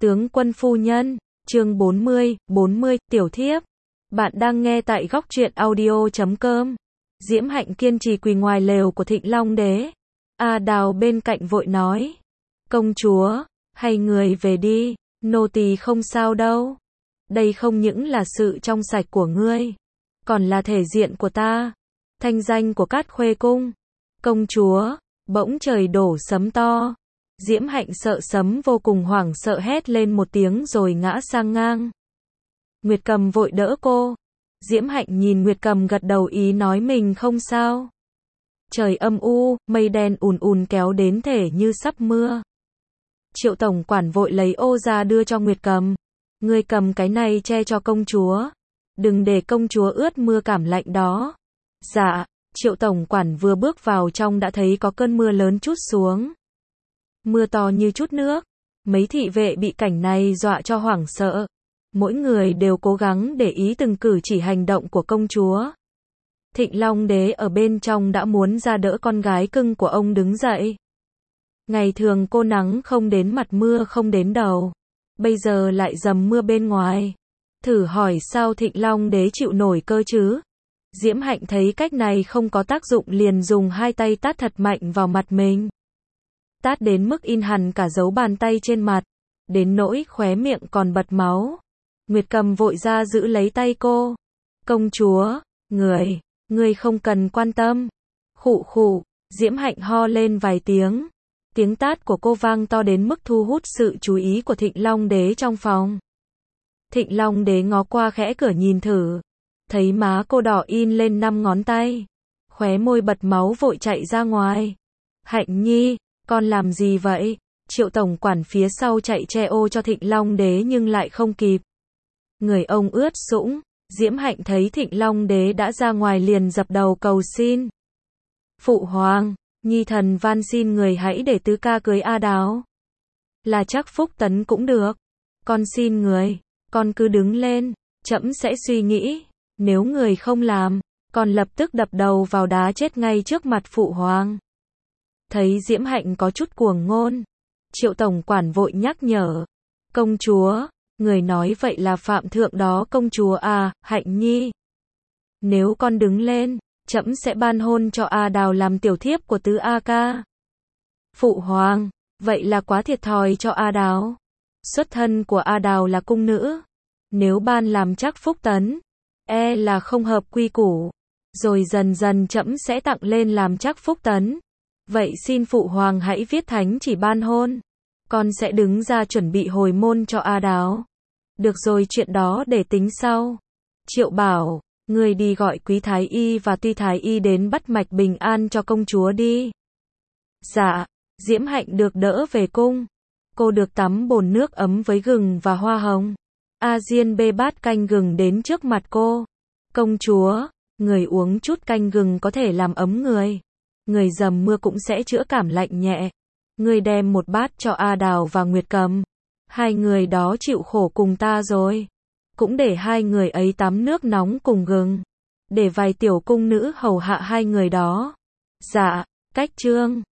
Tướng quân phu nhân, chương 40, tiểu thiếp. Bạn đang nghe tại góc truyện audio.com. Diễm Hạnh kiên trì quỳ ngoài lều của Thịnh Long Đế. A Đào bên cạnh vội nói. Công chúa, hay người về đi, nô tỳ không sao đâu. Đây không những là sự trong sạch của ngươi, còn là thể diện của ta, thanh danh của Cát Khuê Cung. Công chúa, bỗng trời đổ sấm to. Diễm Hạnh sợ sấm vô cùng hoảng sợ hét lên một tiếng rồi ngã sang ngang. Nguyệt Cầm vội đỡ cô. Diễm Hạnh nhìn Nguyệt Cầm gật đầu ý nói mình không sao. Trời âm u, mây đen ùn ùn kéo đến thể như sắp mưa. Triệu tổng quản vội lấy ô ra đưa cho Nguyệt Cầm. Ngươi cầm cái này che cho công chúa. Đừng để công chúa ướt mưa cảm lạnh đó. Dạ, Triệu tổng quản vừa bước vào trong đã thấy có cơn mưa lớn trút xuống. Mưa to như chút nước. Mấy thị vệ bị cảnh này dọa cho hoảng sợ. Mỗi người đều cố gắng để ý từng cử chỉ hành động của công chúa. Thịnh Long Đế ở bên trong đã muốn ra đỡ con gái cưng của ông đứng dậy. Ngày thường cô nắng không đến mặt mưa không đến đầu. Bây giờ lại dầm mưa bên ngoài. Thử hỏi sao Thịnh Long Đế chịu nổi cơ chứ? Diễm Hạnh thấy cách này không có tác dụng liền dùng hai tay tát thật mạnh vào mặt mình. Tát đến mức in hẳn cả dấu bàn tay trên mặt. Đến nỗi khóe miệng còn bật máu. Nguyệt Cầm vội ra giữ lấy tay cô. Công chúa, người không cần quan tâm. Khụ khụ, Diễm Hạnh ho lên vài tiếng. Tiếng tát của cô vang to đến mức thu hút sự chú ý của Thịnh Long Đế trong phòng. Thịnh Long Đế ngó qua khẽ cửa nhìn thử. Thấy má cô đỏ in lên 5 ngón tay. Khóe môi bật máu vội chạy ra ngoài. Hạnh nhi, con làm gì vậy? Triệu tổng quản phía sau chạy che ô cho Thịnh Long Đế nhưng lại không kịp. Người ông ướt sũng. Diễm Hạnh thấy Thịnh Long Đế đã ra ngoài liền dập đầu cầu xin. Phụ hoàng, nhi thần van xin người hãy để tứ ca cưới A Đào. Là chắc Phúc Tấn cũng được. Con xin người, con cứ đứng lên, trẫm sẽ suy nghĩ. Nếu người không làm, con lập tức đập đầu vào đá chết ngay trước mặt phụ hoàng. Thấy Diễm Hạnh có chút cuồng ngôn. Triệu tổng quản vội nhắc nhở. Công chúa, người nói vậy là phạm thượng đó công chúa à, Hạnh nhi. Nếu con đứng lên, trẫm sẽ ban hôn cho A Đào làm tiểu thiếp của tứ A ca. Phụ hoàng, vậy là quá thiệt thòi cho A Đào. Xuất thân của A Đào là cung nữ. Nếu ban làm chắc Phúc Tấn, e là không hợp quy củ. Rồi dần dần trẫm sẽ tặng lên làm chắc Phúc Tấn. Vậy xin phụ hoàng hãy viết thánh chỉ ban hôn. Con sẽ đứng ra chuẩn bị hồi môn cho A Đào. Được rồi, chuyện đó để tính sau. Triệu bảo, người đi gọi Quý Thái Y và Tuy Thái Y đến bắt mạch bình an cho công chúa đi. Dạ, Diễm Hạnh được đỡ về cung. Cô được tắm bồn nước ấm với gừng và hoa hồng. A Diên bê bát canh gừng đến trước mặt cô. Công chúa, người uống chút canh gừng có thể làm ấm người. Người dầm mưa cũng sẽ chữa cảm lạnh nhẹ. Người đem một bát cho A Đào và Nguyệt Cầm. Hai người đó chịu khổ cùng ta rồi. Cũng để hai người ấy tắm nước nóng cùng gừng. Để vài tiểu cung nữ hầu hạ hai người đó. Dạ, cách chương.